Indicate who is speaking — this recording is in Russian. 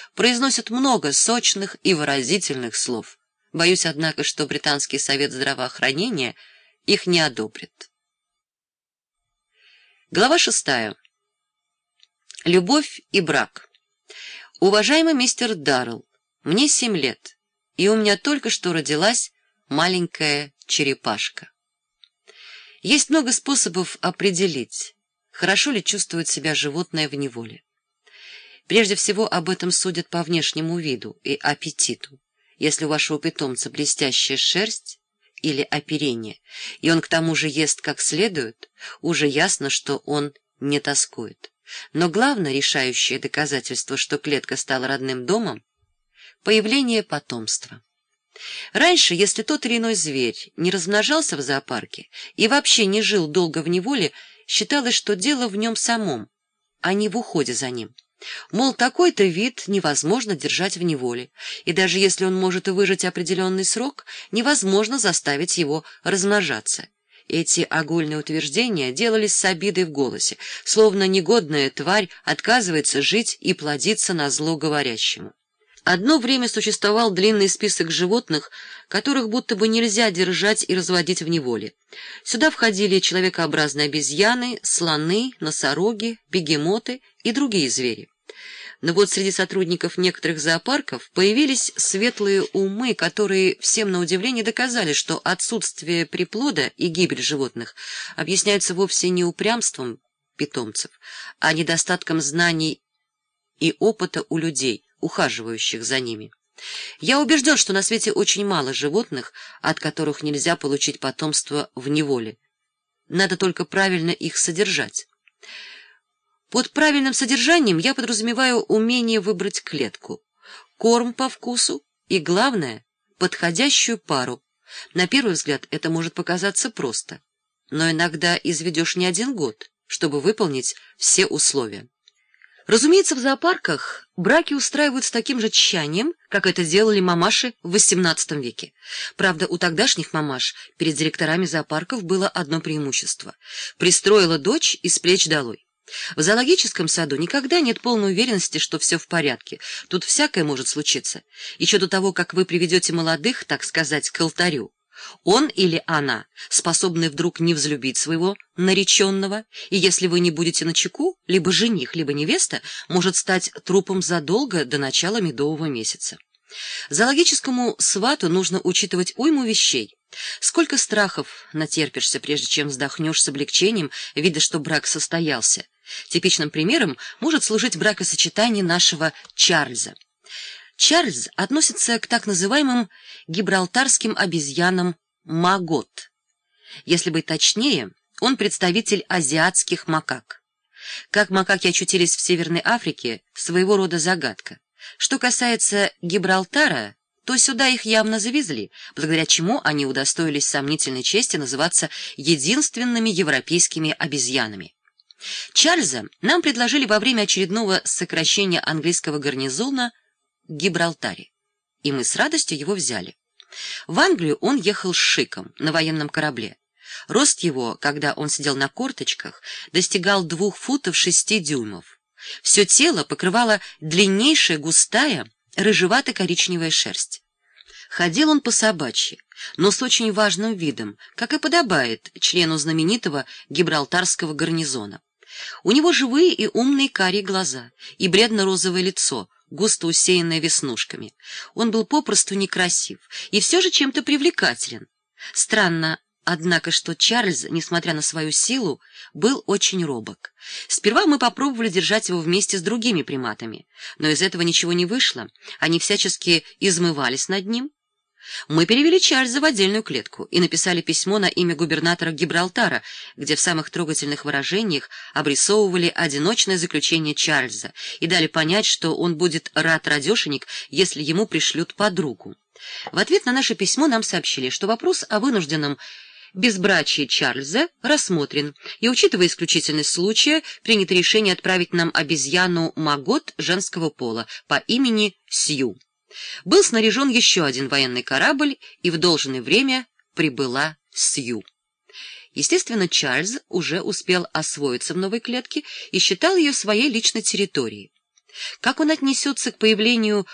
Speaker 1: произносят много сочных и выразительных слов. Боюсь, однако, что Британский совет здравоохранения их не одобрит. Глава 6. Любовь и брак. Уважаемый мистер Даррелл, мне 7 лет, и у меня только что родилась маленькая черепашка. Есть много способов определить, хорошо ли чувствует себя животное в неволе. Прежде всего, об этом судят по внешнему виду и аппетиту. Если у вашего питомца блестящая шерсть или оперение, и он к тому же ест как следует, уже ясно, что он не тоскует. Но главное решающее доказательство, что клетка стала родным домом — появление потомства. Раньше, если тот или иной зверь не размножался в зоопарке и вообще не жил долго в неволе, считалось, что дело в нем самом, а не в уходе за ним. Мол, такой-то вид невозможно держать в неволе, и даже если он может выжить определенный срок, невозможно заставить его размножаться. Эти огульные утверждения делались с обидой в голосе, словно негодная тварь отказывается жить и плодиться назло говорящему. Одно время существовал длинный список животных, которых будто бы нельзя держать и разводить в неволе. Сюда входили человекообразные обезьяны, слоны, носороги, бегемоты и другие звери. Но вот среди сотрудников некоторых зоопарков появились светлые умы, которые всем на удивление доказали, что отсутствие приплода и гибель животных объясняются вовсе не упрямством питомцев, а недостатком знаний и опыта у людей, ухаживающих за ними. Я убежден, что на свете очень мало животных, от которых нельзя получить потомство в неволе. Надо только правильно их содержать. Под правильным содержанием я подразумеваю умение выбрать клетку, корм по вкусу и, главное, подходящую пару. На первый взгляд это может показаться просто, но иногда изведешь не один год, чтобы выполнить все условия. Разумеется, в зоопарках браки устраивают с таким же тщанием, как это делали мамаши в XVIII веке. Правда, у тогдашних мамаш перед директорами зоопарков было одно преимущество — пристроила дочь и с плеч долой. В зоологическом саду никогда нет полной уверенности, что все в порядке. Тут всякое может случиться. Еще до того, как вы приведете молодых, так сказать, к алтарю. Он или она способны вдруг не взлюбить своего нареченного, и если вы не будете начеку, либо жених, либо невеста может стать трупом задолго до начала медового месяца. Зоологическому свату нужно учитывать уйму вещей. Сколько страхов натерпишься, прежде чем вздохнешь с облегчением, видя, что брак состоялся. Типичным примером может служить бракосочетание нашего Чарльза. Чарльз относится к так называемым гибралтарским обезьянам магот. Если быть точнее, он представитель азиатских макак. Как макаки очутились в Северной Африке, своего рода загадка. Что касается Гибралтара, то сюда их явно завезли, благодаря чему они удостоились сомнительной чести называться единственными европейскими обезьянами. Чарльза нам предложили во время очередного сокращения английского гарнизона в Гибралтаре, и мы с радостью его взяли. В Англию он ехал с Шиком на военном корабле. Рост его, когда он сидел на корточках, достигал 2 футов 6 дюймов. Все тело покрывала длиннейшая густая рыжевато-коричневая шерсть. Ходил он по-собачьи, но с очень важным видом, как и подобает члену знаменитого гибралтарского гарнизона. У него живые и умные карие глаза и бледно-розовое лицо, густо усеянное веснушками. Он был попросту некрасив и все же чем-то привлекателен. Странно, однако, что Чарльз, несмотря на свою силу, был очень робок. Сперва мы попробовали держать его вместе с другими приматами, но из этого ничего не вышло, они всячески измывались над ним. Мы перевели Чарльза в отдельную клетку и написали письмо на имя губернатора Гибралтара, где в самых трогательных выражениях обрисовывали одиночное заключение Чарльза и дали понять, что он будет рад-радешенек, если ему пришлют подругу. В ответ на наше письмо нам сообщили, что вопрос о вынужденном безбрачии Чарльза рассмотрен, и, учитывая исключительность случая, принято решение отправить нам обезьяну Магот женского пола по имени Сью. Был снаряжен еще один военный корабль, и в должное время прибыла Сью. Естественно, Чарльз уже успел освоиться в новой клетке и считал ее своей личной территорией. Как он отнесется к появлению